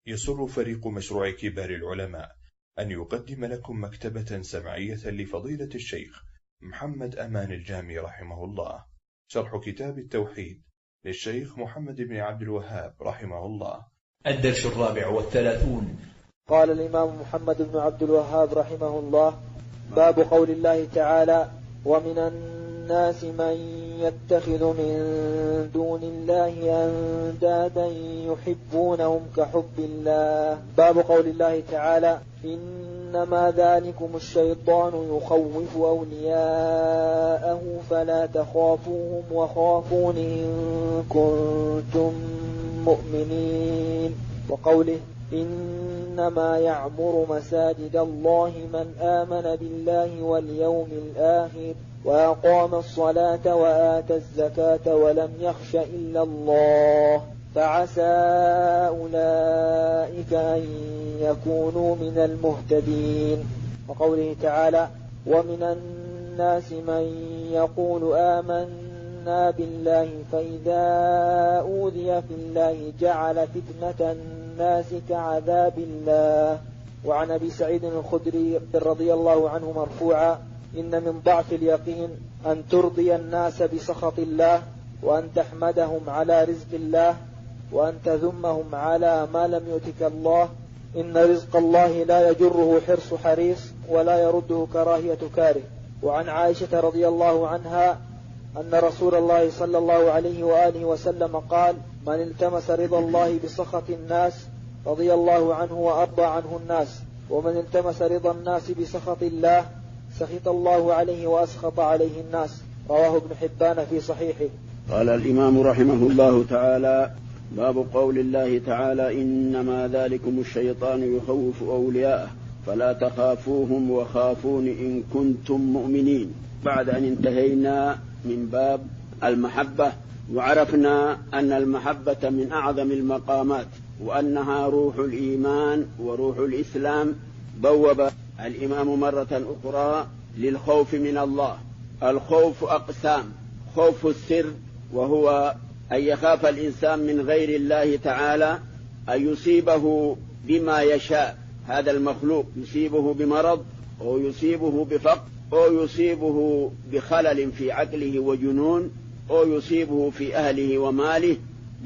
يسر فريق مشروع كبار العلماء أن يقدم لكم مكتبة سمعية لفضيلة الشيخ محمد أمان الجامي رحمه الله، شرح كتاب التوحيد للشيخ محمد بن عبد الوهاب رحمه الله. الدرس 34. قال الإمام محمد بن عبد الوهاب رحمه الله: باب قول الله تعالى: ومن الناس من يتخذ من دون الله أندادا يحبونهم كحب الله. باب قول الله تعالى: إنما ذلكم الشيطان يخوف أولياءه فلا تخافوهم وخافون إن كنتم مؤمنين. وقوله: إنما يعمر مساجد الله من آمن بالله واليوم الآخر وأقام الصلاة وآتى الزكاة ولم يخش إلا الله فعسى أولئك أن يكونوا من المهتدين. وقوله تعالى: ومن الناس من يقول آمنا بالله فإذا أوذي في الله جعل فتنة الناس كعذاب الله. وعن أبي سعيد الخدري رضي الله عنه مرفوعا: إن من ضعف اليقين أن ترضي الناس بسخط الله، وأن تحمدهم على رزق الله، وأن تذمهم على ما لم يؤتك الله. إن رزق الله لا يجره حرص حريص ولا يرده كراهية كاره. وعن عائشة رضي الله عنها أن رسول الله صلى الله عليه وآله وسلم قال: من التمس رضا الله بسخط الناس رضي الله عنه وأرضى عنه الناس، ومن التمس رضا الناس بسخط الله سخط الله عليه وأسخط عليه الناس. رواه ابن حبان في صحيحه. قال الإمام رحمه الله تعالى: باب قول الله تعالى: إنما ذلكم الشيطان يخوف أولياءه فلا تخافوهم وخافون إن كنتم مؤمنين. بعد أن انتهينا من باب المحبة وعرفنا أن المحبة من أعظم المقامات وأنها روح الإيمان وروح الإسلام، بوب الإمام مرة أخرى للخوف من الله. الخوف أقسام: خوف السر وهو أن يخاف الإنسان من غير الله تعالى أن يصيبه بما يشاء، هذا المخلوق يصيبه بمرض أو يصيبه بفقر أو يصيبه بخلل في عقله وجنون أو يصيبه في أهله وماله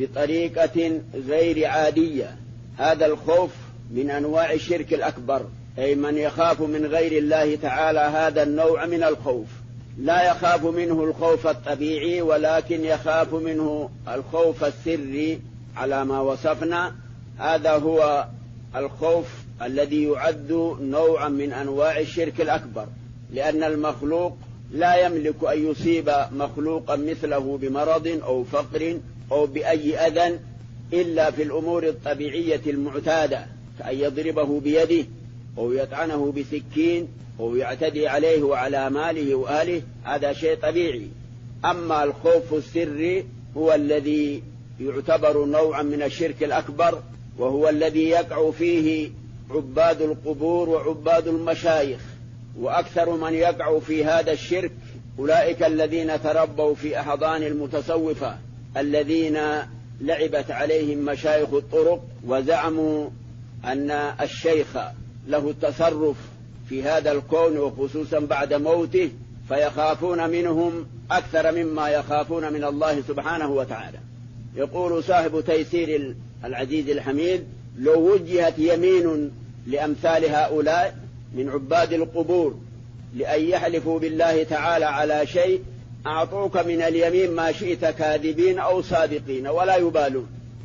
بطريقة غير عادية. هذا الخوف من أنواع الشرك الأكبر، أي من يخاف من غير الله تعالى هذا النوع من الخوف. لا يخاف منه الخوف الطبيعي، ولكن يخاف منه الخوف السري على ما وصفنا. هذا هو الخوف الذي يعد نوعا من أنواع الشرك الأكبر، لأن المخلوق لا يملك أن يصيب مخلوقا مثله بمرض أو فقر أو بأي أذى إلا في الأمور الطبيعية المعتادة، كأن يضربه بيده أو يطعنه بسكين أو يعتدي عليه وعلى ماله وأهله، هذا شيء طبيعي. أما الخوف السري هو الذي يعتبر نوعا من الشرك الأكبر، وهو الذي يقع فيه عباد القبور وعباد المشايخ. وأكثر من يقع في هذا الشرك أولئك الذين تربوا في أحضان المتصوفة، الذين لعبت عليهم مشايخ الطرق وزعموا أن الشيخ له التصرف في هذا الكون وخصوصا بعد موته، فيخافون منهم أكثر مما يخافون من الله سبحانه وتعالى. يقول صاحب تيسير العزيز الحميد: لو وجهت يمين لأمثال هؤلاء من عباد القبور لأن يحلفوا بالله تعالى على شيء أعطوك من اليمين ما شئت كاذبين أو صادقين ولا يبالون،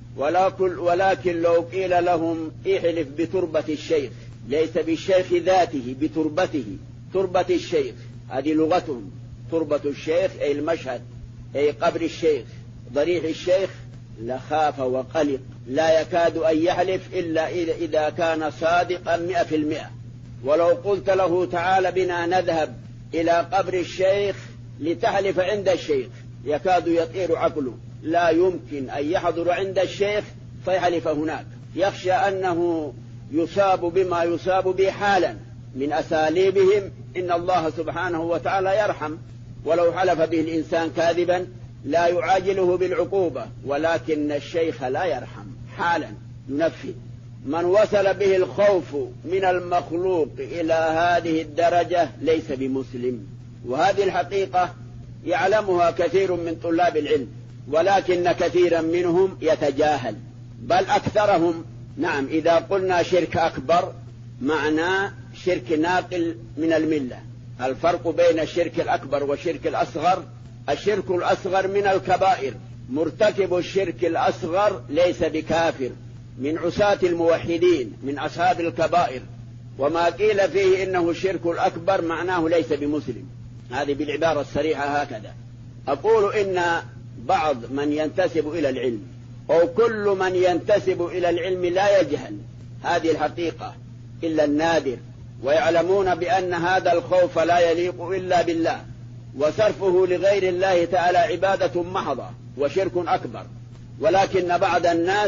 ولكن لو قيل لهم احلف بتربة الشيخ، ليس بالشيخ ذاته، بتربته، تربة الشيخ، هذه لغتهم، تربة الشيخ أي المشهد، أي قبر الشيخ، ضريح الشيخ، لخاف وقلق، لا يكاد أن يحلف إلا إذا كان صادقا 100%. ولو قلت له تعالى بنا نذهب إلى قبر الشيخ لتحلف عند الشيخ، يكاد يطير عقله، لا يمكن أن يحضر عند الشيخ فيحلف هناك، يخشى أنه يصاب بما يصاب به حالا من أساليبهم. إن الله سبحانه وتعالى يرحم، ولو حلف به الإنسان كاذبا لا يعاجله بالعقوبة، ولكن الشيخ لا يرحم حالا، ينفذ. من وصل به الخوف من المخلوق إلى هذه الدرجة ليس بمسلم. وهذه الحقيقة يعلمها كثير من طلاب العلم، ولكن كثيرا منهم يتجاهل، بل أكثرهم نعم إذا قلنا شرك أكبر معناه شرك ناقل من الملة. الفرق بين الشرك الأكبر والشرك الأصغر: الشرك الأصغر من الكبائر، مرتكب الشرك الأصغر ليس بكافر، من عصاة الموحدين، من أصحاب الكبائر. وما قيل فيه إنه الشرك الأكبر معناه ليس بمسلم. هذه بالعبارة الصريحة هكذا. أقول إن بعض من ينتسب إلى العلم أو كل من ينتسب إلى العلم لا يجهل هذه الحقيقة إلا النادر، ويعلمون بأن هذا الخوف لا يليق إلا بالله، وصرفه لغير الله تعالى عبادة محضة وشرك أكبر. ولكن بعض الناس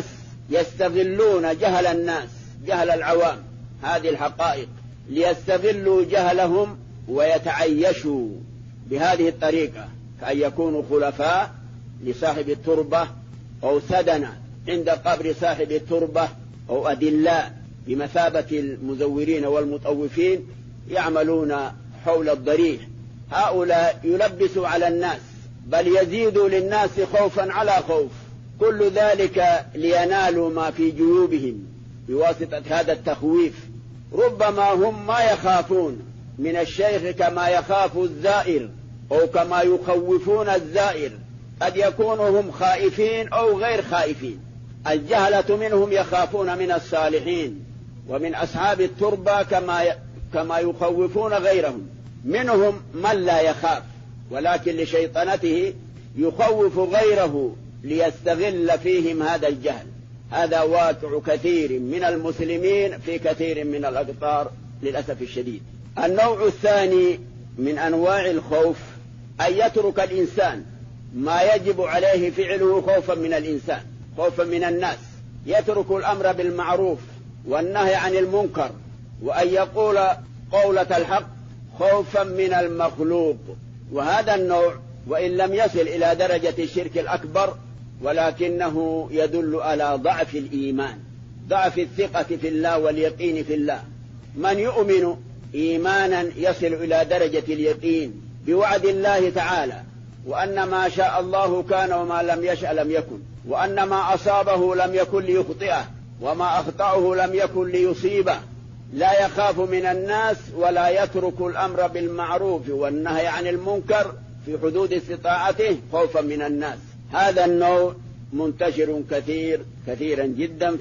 يستغلون جهل الناس، جهل العوام، هذه الحقائق، ليستغلوا جهلهم ويتعيشوا بهذه الطريقة، كأن يكونوا خلفاء لصاحب التربة أو سدنة عند قبر صاحب التربة أو أدلاء بمثابة المزورين والمطوفين يعملون حول الضريح. هؤلاء يلبسوا على الناس، بل يزيدوا للناس خوفا على خوف، كل ذلك لينالوا ما في جيوبهم بواسطة هذا التخويف. ربما هم ما يخافون من الشيخ كما يخاف الزائر أو كما يخوفون الزائر، قد يكونوا هم خائفين أو غير خائفين. الجهلة منهم يخافون من الصالحين ومن أصحاب التربة كما يخوفون غيرهم. منهم من لا يخاف، ولكن لشيطنته يخوف غيره ليستغل فيهم هذا الجهل. هذا واقع كثير من المسلمين في كثير من الأقطار للأسف الشديد. النوع الثاني من أنواع الخوف أن يترك الإنسان ما يجب عليه فعله خوفا من الإنسان، خوفا من الناس، يترك الأمر بالمعروف والنهي عن المنكر، وأن يقول قولة الحق خوفا من المخلوق. وهذا النوع وإن لم يصل إلى درجة الشرك الأكبر ولكنه يدل على ضعف الإيمان، ضعف الثقة في الله واليقين في الله. من يؤمن إيمانا يصل إلى درجة اليقين بوعد الله تعالى، وأن ما شاء الله كان وما لم يشأ لم يكن، وأن ما أصابه لم يكن ليخطئه وما أخطأه لم يكن ليصيبه، لا يخاف من الناس ولا يترك الأمر بالمعروف والنهي عن المنكر في حدود استطاعته خوفا من الناس. هذا النوع منتشر كثيرا جدا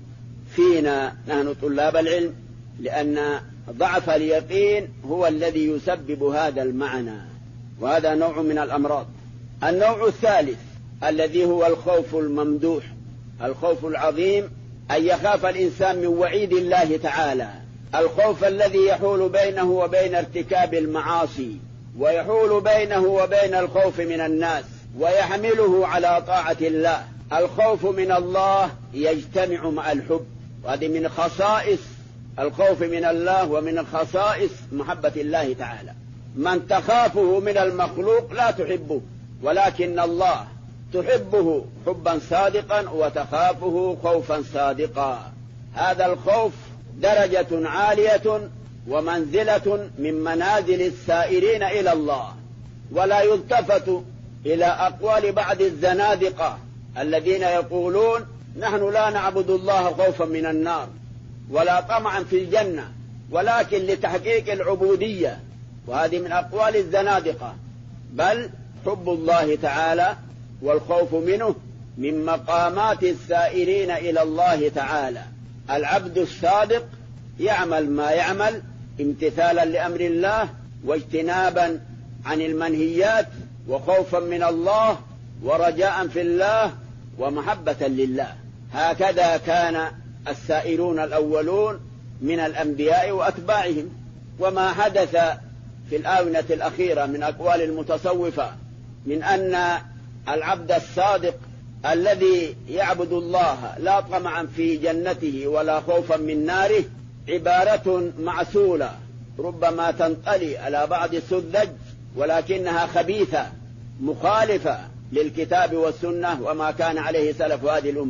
فينا نحن طلاب العلم، لأن ضعف اليقين هو الذي يسبب هذا المعنى، وهذا نوع من الأمراض. النوع الثالث الذي هو الخوف الممدوح، الخوف العظيم، أن يخاف الإنسان من وعيد الله تعالى، الخوف الذي يحول بينه وبين ارتكاب المعاصي، ويحول بينه وبين الخوف من الناس، ويحمله على طاعة الله. الخوف من الله يجتمع مع الحب، وهذه من خصائص الخوف من الله ومن خصائص محبة الله تعالى. من تخافه من المخلوق لا تحبه، ولكن الله تحبه حبا صادقا وتخافه خوفا صادقا. هذا الخوف درجة عالية ومنزلة من منازل السائرين إلى الله. ولا يلتفت إلى أقوال بعض الزنادقة الذين يقولون نحن لا نعبد الله خوفا من النار ولا طمعا في الجنة، ولكن لتحقيق العبودية، وهذه من أقوال الزنادقة. بل حب الله تعالى والخوف منه من مقامات السائرين إلى الله تعالى. العبد الصادق يعمل ما يعمل امتثالا لأمر الله واجتنابا عن المنهيات، وخوفا من الله ورجاء في الله ومحبة لله. هكذا كان السائرون الأولون من الأنبياء وأتباعهم. وما حدث في الآونة الأخيرة من أقوال المتصوفة من أن العبد الصادق الذي يعبد الله لا طمعا في جنته ولا خوفا من ناره عبارة معسولة ربما تنطلي على بعض السذج، ولكنها خبيثة مخالفة للكتاب والسنة وما كان عليه سلف هذه الأمة.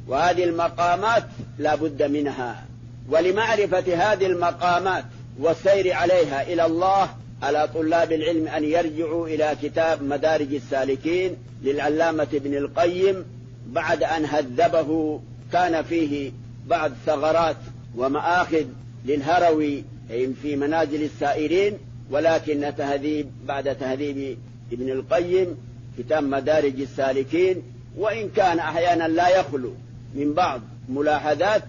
وهذه المقامات لا بد منها. ولمعرفة هذه المقامات والسير عليها إلى الله على طلاب العلم أن يرجعوا إلى كتاب مدارج السالكين للعلامة ابن القيم بعد أن هذبه. كان فيه بعض ثغرات ومآخذ للهروي في منازل السائرين، ولكن بعد تهذيب ابن القيم كتاب مدارج السالكين، وإن كان أحيانا لا يخلو من بعض ملاحظات،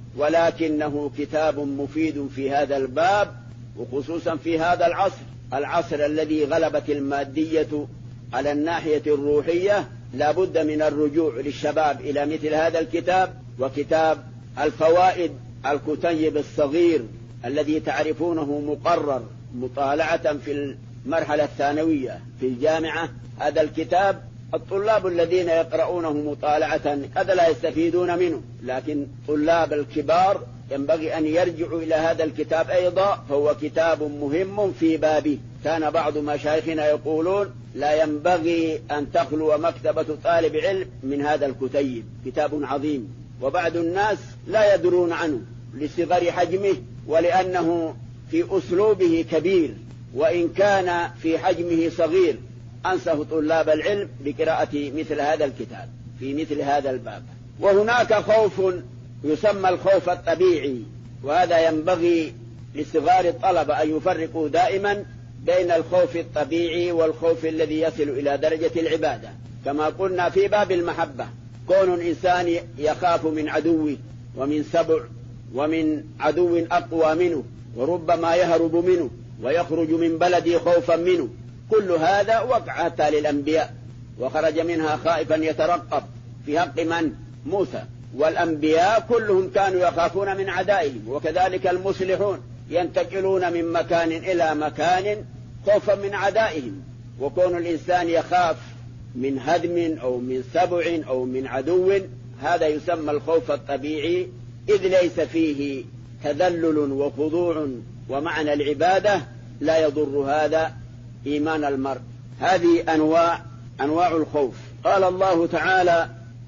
ولكنه كتاب مفيد في هذا الباب، وخصوصا في هذا العصر الذي غلبت المادية على الناحية الروحية. لا بد من الرجوع للشباب إلى مثل هذا الكتاب، وكتاب الفوائد الكتيب الصغير الذي تعرفونه مقرر مطالعة في المرحلة الثانوية في الجامعة. هذا الكتاب الطلاب الذين يقرؤونه مطالعة قد لا يستفيدون منه، لكن طلاب الكبار ينبغي أن يرجعوا إلى هذا الكتاب أيضا، فهو كتاب مهم في بابه. كان بعض مشايخنا يقولون لا ينبغي أن تخلو مكتبة طالب علم من هذا الكتيب، كتاب عظيم. وبعض الناس لا يدرون عنه لصغر حجمه، ولأنه في أسلوبه كبير، وإن كان في حجمه صغير. أنصح طلاب العلم بقراءة مثل هذا الكتاب في مثل هذا الباب. وهناك خوف يسمى الخوف الطبيعي، وهذا ينبغي لصغار الطلبة أن يفرقوا دائما بين الخوف الطبيعي والخوف الذي يصل إلى درجة العبادة. كما قلنا في باب المحبة، كون الإنسان يخاف من عدوه ومن سبع ومن عدو أقوى منه، وربما يهرب منه ويخرج من بلده خوفا منه، كل هذا وقع حتى للأنبياء، وخرج منها خائفا يترقب في حق من؟ موسى. والأنبياء كلهم كانوا يخافون من عدائهم، وكذلك المصلحون ينتقلون من مكان إلى مكان خوفا من عدائهم. وكون الإنسان يخاف من هدم أو من سبع أو من عدو، هذا يسمى الخوف الطبيعي، إذ ليس فيه تذلل وخضوع ومعنى العبادة، لا يضر هذا إيمان المرء. هذه أنواع الخوف. قال الله تعالى: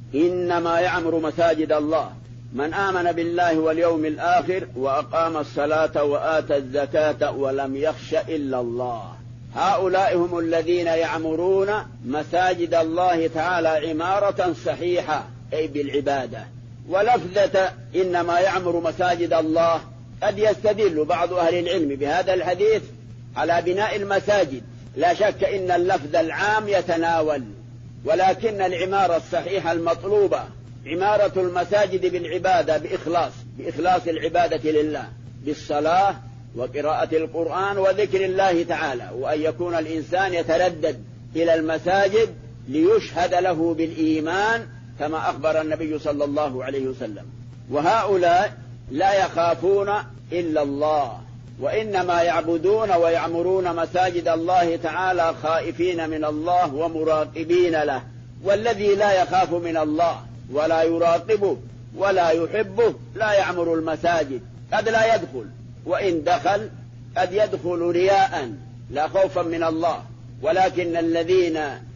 إنما يعمر مساجد الله من آمن بالله واليوم الآخر وأقام الصلاة وآتى الزكاة ولم يخش إلا الله. هؤلاء هم الذين يعمرون مساجد الله تعالى عمارة صحيحة، أي بالعبادة. ولفظة إنما يعمر مساجد الله قد يستدل بعض أهل العلم بهذا الحديث على بناء المساجد. لا شك إن اللفظ العام يتناول، ولكن العمارة الصحيحة المطلوبة عمارة المساجد بالعبادة بإخلاص العبادة لله، بالصلاة وقراءة القرآن وذكر الله تعالى، وأن يكون الإنسان يتردد إلى المساجد ليشهد له بالإيمان كما أخبر النبي صلى الله عليه وسلم. وهؤلاء لا يخافون إلا الله، وإنما يعبدون ويعمرون مساجد الله تعالى خائفين من الله ومراقبين له. والذي لا يخاف من الله ولا يراقبه ولا يحبه لا يعمر المساجد، قد لا يدخل، وإن دخل قد يدخل رياء لا خوفا من الله. ولكن الذين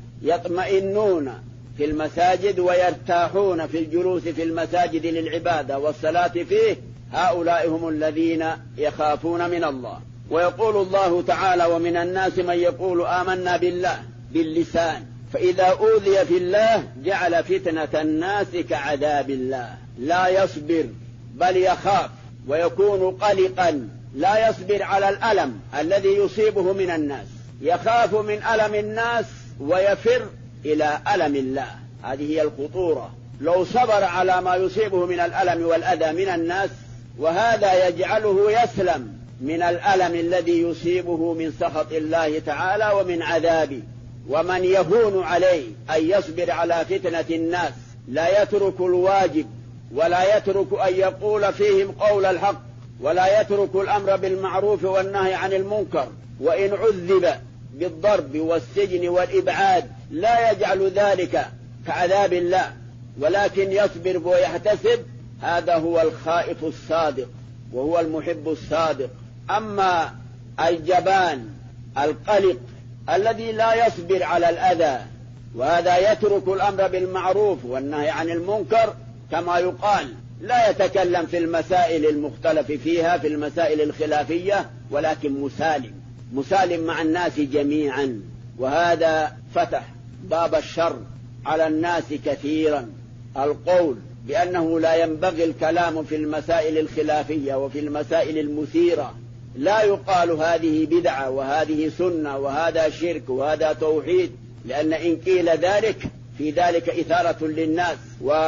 يطمئنون في المساجد ويرتاحون في الجلوس في المساجد للعبادة والصلاة فيه، هؤلاء هم الذين يخافون من الله. ويقول الله تعالى: ومن الناس من يقول آمنا بالله باللسان فإذا أوذي في الله جعل فتنة الناس كعذاب الله. لا يصبر بل يخاف ويكون قلقا، لا يصبر على الألم الذي يصيبه من الناس، يخاف من ألم الناس ويفر إلى ألم الله. هذه هي الخطورة. لو صبر على ما يصيبه من الألم والأذى من الناس، وهذا يجعله يسلم من الألم الذي يصيبه من سخط الله تعالى ومن عذابه. ومن يهون عليه أن يصبر على فتنة الناس، لا يترك الواجب ولا يترك أن يقول فيهم قول الحق، ولا يترك الأمر بالمعروف والنهي عن المنكر، وإن عذب بالضرب والسجن والإبعاد لا يجعل ذلك كعذاب الله، ولكن يصبر ويحتسب. هذا هو الخائف الصادق وهو المحب الصادق. أما الجبان القلق الذي لا يصبر على الأذى، وهذا يترك الأمر بالمعروف والنهي عن المنكر، كما يقال، لا يتكلم في المسائل المختلف فيها في المسائل الخلافية، ولكن مسالم مع الناس جميعا. وهذا فتح باب الشر على الناس كثيرا. القول بأنه لا ينبغي الكلام في المسائل الخلافية وفي المسائل المثيرة، لا يقال هذه بدعة وهذه سنة وهذا شرك وهذا توحيد، لأن إن قيل ذلك في ذلك إثارة للناس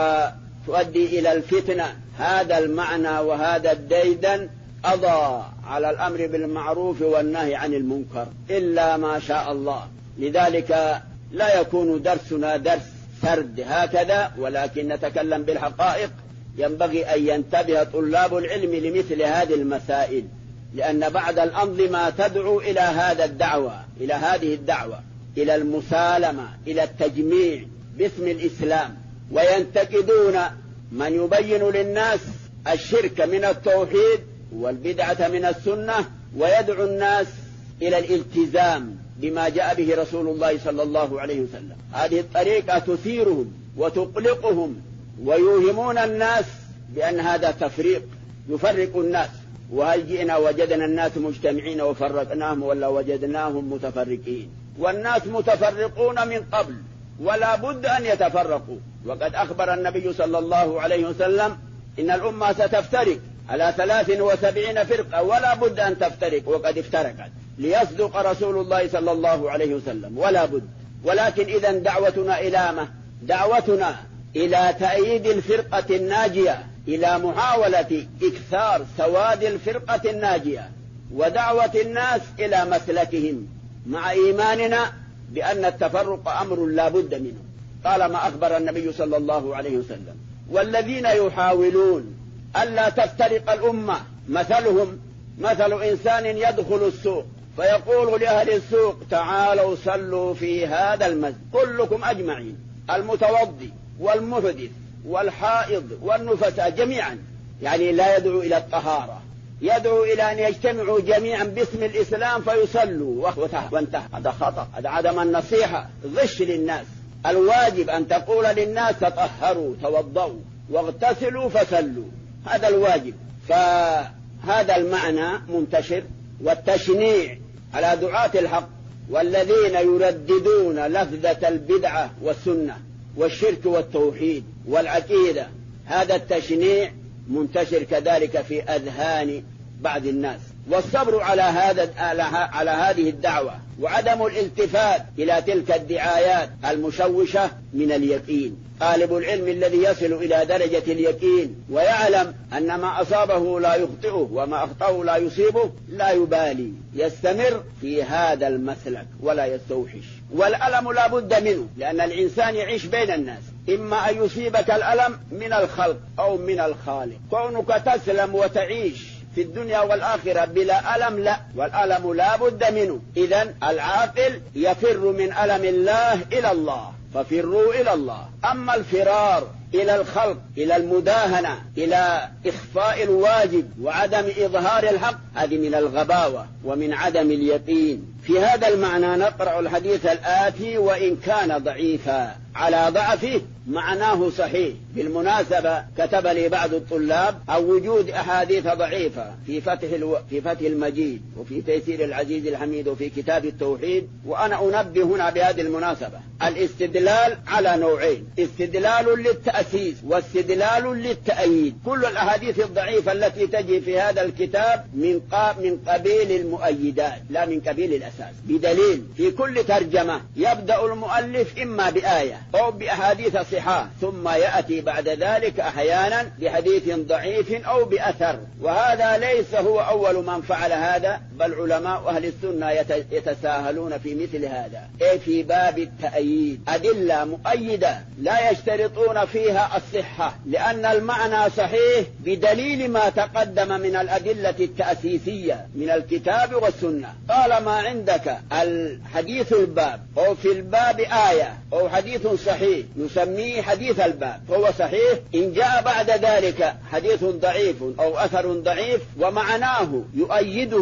وتؤدي إلى الفتنة. هذا المعنى وهذا الديدن قضى على الأمر بالمعروف والنهي عن المنكر إلا ما شاء الله. لذلك لا يكون درسنا درس سرد هكذا، ولكن نتكلم بالحقائق. ينبغي أن ينتبه طلاب العلم لمثل هذه المسائل، لأن بعض الأنظمة تدعو إلى هذه الدعوة إلى المسالمة، إلى التجميع باسم الإسلام، وينتقدون من يبين للناس الشرك من التوحيد والبدعة من السنة، ويدعو الناس إلى الالتزام بما جاء به رسول الله صلى الله عليه وسلم. هذه الطريقة تثيرهم وتقلقهم، ويوهمون الناس بأن هذا تفريق يفرق الناس. وهل جئنا وجدنا الناس مجتمعين وفرقناهم ولا وجدناهم متفرقين؟ والناس متفرقون من قبل ولا بد أن يتفرقوا. وقد أخبر النبي صلى الله عليه وسلم إن الأمة ستفترق على 73 فرقة ولا بد أن تفترق، وقد افترقت، ليصدق رسول الله صلى الله عليه وسلم ولا بد. ولكن إذن دعوتنا إلى تأييد الفرقة الناجية، إلى محاولة إكثار سواد الفرقة الناجية، ودعوة الناس إلى مسلكهم، مع إيماننا بأن التفرق أمر لا بد منه، طالما أخبر النبي صلى الله عليه وسلم. والذين يحاولون ألا تفترق الأمة مثلهم مثل إنسان يدخل السوق فيقول لأهل السوق تعالوا صلوا في هذا المسجد كلكم أجمعين، المتوضي والمحدث والحائض والنفساء جميعا، يعني لا يدعو إلى الطهارة، يدعو إلى أن يجتمعوا جميعا باسم الإسلام فيصلوا وانتهى. هذا خطأ، هذا عدم النصيحة، غش للناس. الواجب أن تقول للناس تطهروا توضؤوا واغتسلوا فصلوا، هذا الواجب. فهذا المعنى منتشر، والتشنيع على دعاة الحق والذين يرددون لفظة البدعة والسنة والشرك والتوحيد والعقيدة، هذا التشنيع منتشر كذلك في أذهان بعض الناس. والصبر على هذه الدعوة وعدم الالتفات إلى تلك الدعايات المشوشة من اليقين. طالب العلم الذي يصل إلى درجة اليقين ويعلم أن ما أصابه لا يخطئه وما أخطأه لا يصيبه لا يبالي، يستمر في هذا المسلك ولا يستوحش. والألم لا بد منه، لأن الإنسان يعيش بين الناس، إما أن يصيبك الألم من الخلق أو من الخالق. كونك تسلم وتعيش في الدنيا والآخرة بلا ألم لا، والألم لا بد منه. إذن العاقل يفر من ألم الله إلى الله، ففروا إلى الله. أما الفرار إلى الخلق، إلى المداهنة، إلى إخفاء الواجب وعدم إظهار الحق، هذه من الغباوة ومن عدم اليقين. في هذا المعنى نقرأ الحديث الآتي وإن كان ضعيفا، على ضعفه معناه صحيح. بالمناسبة كتب لي بعض الطلاب عن وجود أحاديث ضعيفة في فتح المجيد وفي تيسير العزيز الحميد وفي كتاب التوحيد. وأنا أنبه هنا بهذه المناسبة الاستدلال على نوعين: استدلال للتأسيس واستدلال للتأييد. كل الأحاديث الضعيفة التي تجي في هذا الكتاب من قبيل المؤيدات لا من قبيل الأساس، بدليل في كل ترجمة يبدأ المؤلف إما بآية أو بأحاديث صحاح، ثم يأتي بعد ذلك أحيانا بحديث ضعيف أو بأثر. وهذا ليس هو أول من فعل هذا، بل علماء أهل السنة يتساهلون في مثل هذا، أي في باب التأييد. أدلة مؤيدة لا يشترطون فيها الصحة، لأن المعنى صحيح بدليل ما تقدم من الأدلة التأسيسية من الكتاب والسنة. طالما عندك الحديث الباب أو في الباب آية أو حديث صحيح نسميه حديث الباب، هو صحيح. إن جاء بعد ذلك حديث ضعيف أو أثر ضعيف ومعناه يؤيده ما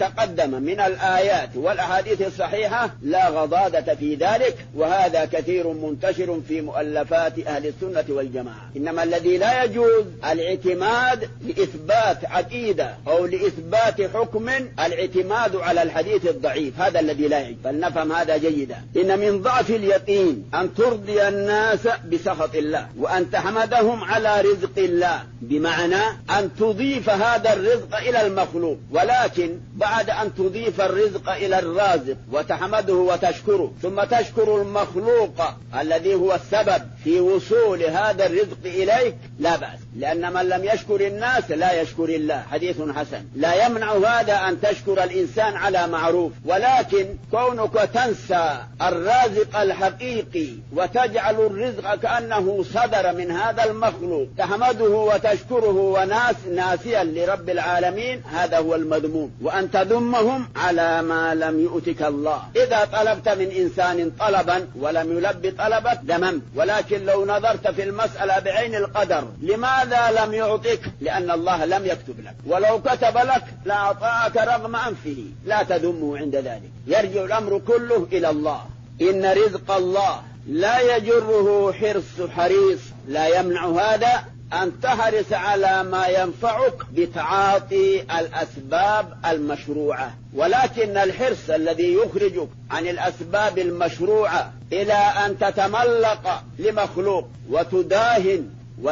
تقدم من الآيات والأحاديث الصحيحة لا غضاضة في ذلك، وهذا كثير منتشر في مؤلفات أهل السنة والجماعة. إنما الذي لا يجوز الاعتماد لإثبات عقيدة أو لإثبات حكم الاعتماد على الحديث الضعيف، هذا الذي لا يجوز. فلنفهم هذا جيدا. إن من ضعف اليقين أن ترضي الناس بسخط الله وأن تحمدهم على رزق الله، بمعنى أن تضيف هذا الرزق إلى المخلوق، ولكن بعد أن تضيف الرزق إلى الرازق وتحمده وتشكره ثم تشكر المخلوق الذي هو السبب في وصول هذا الرزق إليك لا بأس، لأن من لم يشكر الناس لا يشكر الله، حديث حسن. لا يمنع هذا أن تشكر الإنسان على معروف، ولكن كونك تنسى الرازق الحقيقي وتجعل الرزق كأنه صدر من هذا المخلوق تحمده وتشكره ناسيا لرب العالمين، هذا هو المذموم. وأن تذمهم على ما لم يؤتك الله. إذا طلبت من إنسان طلبا ولم يلبي طلبك ذممت، ولكن لو نظرت في المسألة بعين القدر لماذا لم يعطيك؟ لأن الله لم يكتب لك، ولو كتب لك لأعطاك رغم أنفه، لا تذمه عند ذلك. يرجع الأمر كله إلى الله. إن رزق الله لا يجره حرص حريص، لا يمنع هذا أن تحرص على ما ينفعك بتعاطي الأسباب المشروعة، ولكن الحرص الذي يخرجك عن الأسباب المشروعة إلى أن تتملق لمخلوق وتداهن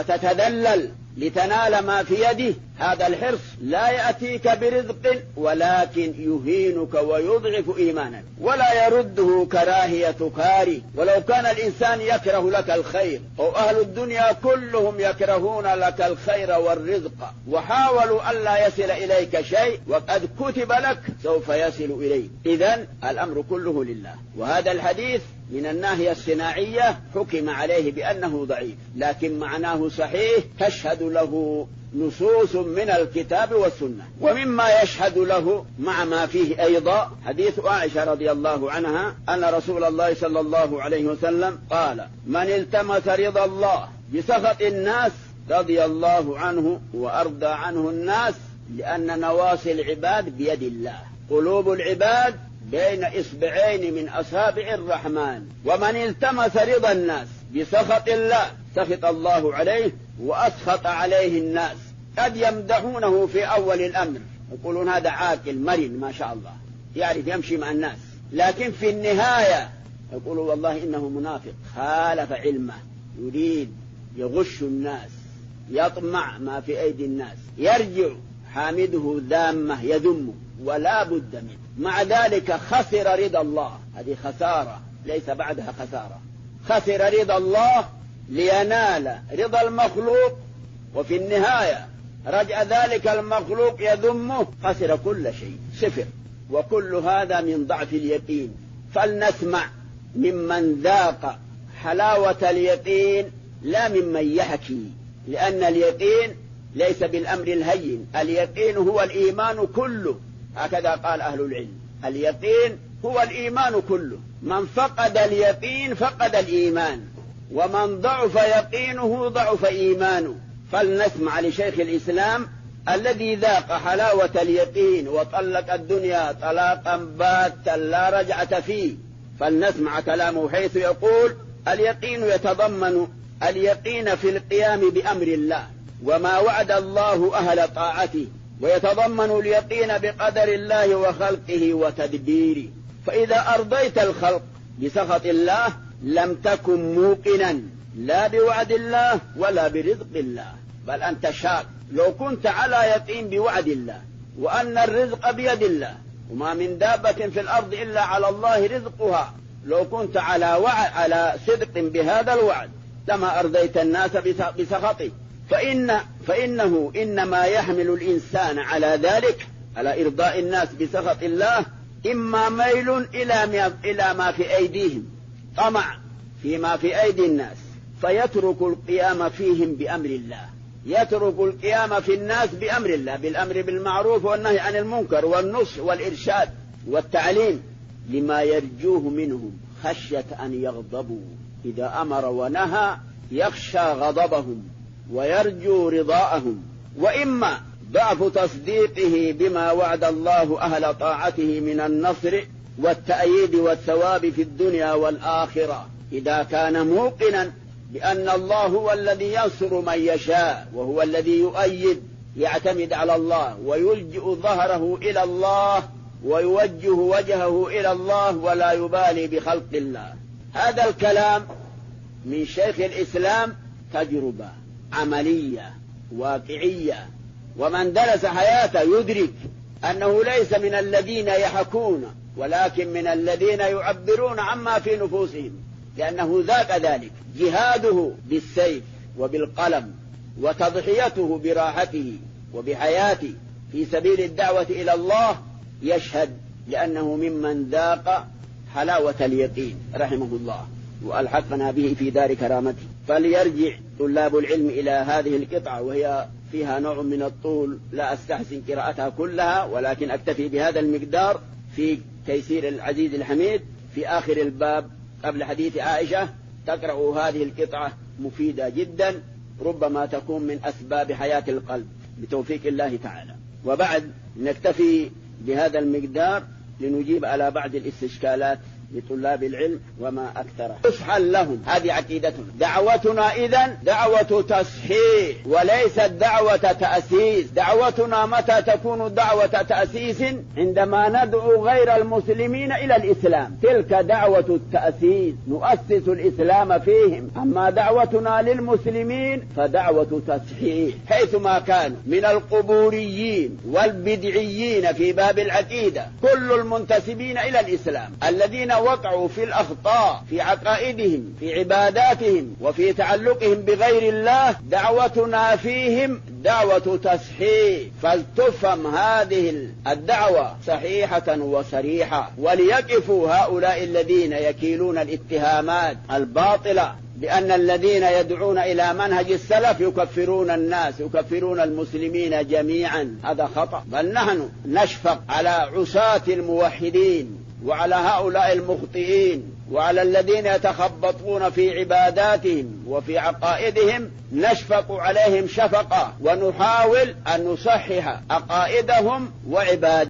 وتتذلل لتنال ما في يده، هذا الحرص لا يأتيك برزق ولكن يهينك ويضعف إيمانك، ولا يرده كراهية كاري. ولو كان الإنسان يكره لك الخير أو أهل الدنيا كلهم يكرهون لك الخير والرزق وحاولوا ألا يصل إليك شيء وقد كتب لك سوف يصل إليه، إذن الأمر كله لله. وهذا الحديث من الناحية الصناعية حكم عليه بأنه ضعيف، لكن معناه صحيح، تشهد له نصوص من الكتاب والسنة. ومما يشهد له مع ما فيه أيضا حديث عائشة رضي الله عنها أن رسول الله صلى الله عليه وسلم قال: من التمس رضا الله بسخط الناس رضي الله عنه وأرضى عنه الناس، لأن نواصي العباد بيد الله، قلوب العباد بين إصبعين من أصابع الرحمن. ومن التمس رضا الناس بسخط الله سخط الله عليه وأسخط عليه الناس. قد يمدحونه في أول الأمر، يقولون هذا عاقل مرن ما شاء الله يعرف يمشي مع الناس، لكن في النهاية يقولوا والله إنه منافق، خالف علمه، يريد يغش الناس، يطمع ما في أيدي الناس، يرجع حامده ذامه يذمه ولا بد منه. مع ذلك خسر رضا الله، هذه خسارة ليس بعدها خسارة. خسر رضا الله لينال رضا المخلوق، وفي النهاية رجع ذلك المخلوق يذمه، خسر كل شيء، صفر. وكل هذا من ضعف اليقين. فلنسمع ممن ذاق حلاوة اليقين لا ممن يحكي، لأن اليقين ليس بالأمر الهين، اليقين هو الإيمان كله، هكذا قال أهل العلم، اليقين هو الإيمان كله. من فقد اليقين فقد الإيمان، ومن ضعف يقينه ضعف إيمانه. فلنسمع لشيخ الإسلام الذي ذاق حلاوة اليقين وطلق الدنيا طلاقا باتا لا رجعة فيه، فلنسمع كلامه حيث يقول: اليقين يتضمن اليقين في القيام بأمر الله وما وعد الله أهل طاعته، ويتضمن اليقين بقدر الله وخلقه وتدبيره. فإذا أرضيت الخلق بسخط الله لم تكن موقنا لا بوعد الله ولا برزق الله، بل أنت شاك. لو كنت على يقين بوعد الله وأن الرزق بيد الله وما من دابة في الأرض إلا على الله رزقها، لو كنت على صدق بهذا الوعد لما أرضيت الناس بسخطه. فإنه إنما يحمل الإنسان على ذلك، على إرضاء الناس بسخط الله، إما ميل إلى ما في أيديهم، طمع فيما في أيدي الناس، فيترك القيام فيهم بأمر الله، يترك القيام في الناس بأمر الله، بالأمر بالمعروف والنهي عن المنكر والنصح والإرشاد والتعليم، لما يرجوه منهم خشية أن يغضبوا. إذا أمر ونهى يخشى غضبهم ويرجو رضاءهم. وإما ضعف تصديقه بما وعد الله أهل طاعته من النصر والتأييد والثواب في الدنيا والآخرة، إذا كان موقنا بأن الله هو الذي ينصر من يشاء وهو الذي يؤيد، يعتمد على الله ويلجئ ظهره إلى الله ويوجه وجهه إلى الله ولا يبالي بخلق الله. هذا الكلام من شيخ الإسلام تجربة عملية واقعية، ومن درس حياته يدرك أنه ليس من الذين يحكون ولكن من الذين يعبرون عما في نفوسهم، لأنه ذاك ذلك جهاده بالسيف وبالقلم وتضحيته براحته وبحياته في سبيل الدعوة إلى الله، يشهد لأنه ممن ذاق حلاوة اليقين رحمه الله وألحقنا به في دار كرامته. فليرجع طلاب العلم إلى هذه القطعة، وهي فيها نوع من الطول لا أستحسن قراءتها كلها، ولكن أكتفي بهذا المقدار في تيسير العزيز الحميد في آخر الباب قبل حديث عائشة. تقرأوا هذه القطعة مفيدة جدا، ربما تكون من أسباب حياة القلب بتوفيق الله تعالى. وبعد نكتفي بهذا المقدار لنجيب على بعض الاستشكالات لطلاب العلم وما أكثره. اصحى لهم، هذه عقيدتنا. دعوتنا إذن دعوة تصحيح وليست دعوة تأسيس. دعوتنا متى تكون دعوة تأسيس؟ عندما ندعو غير المسلمين إلى الإسلام، تلك دعوة التأسيس، نؤسس الإسلام فيهم. أما دعوتنا للمسلمين فدعوة تصحيح، حيثما كانوا من القبوريين والبدعيين في باب العقيدة، كل المنتسبين إلى الإسلام الذين وقعوا في الأخطاء في عقائدهم في عباداتهم وفي تعلقهم بغير الله، دعوتنا فيهم دعوة تصحيح. فلتفهم هذه الدعوة صحيحة وصريحة، وليقفوا هؤلاء الذين يكيلون الاتهامات الباطلة بأن الذين يدعون إلى منهج السلف يكفرون الناس، يكفرون المسلمين جميعا. هذا خطأ، بل نحن نشفق على عصاة الموحدين وعلى هؤلاء المخطئين وعلى الذين يتخبطون في عباداتهم وفي عقائدهم، نشفق عليهم شفقة ونحاول أن نصحح عقائدهم وعباداتهم.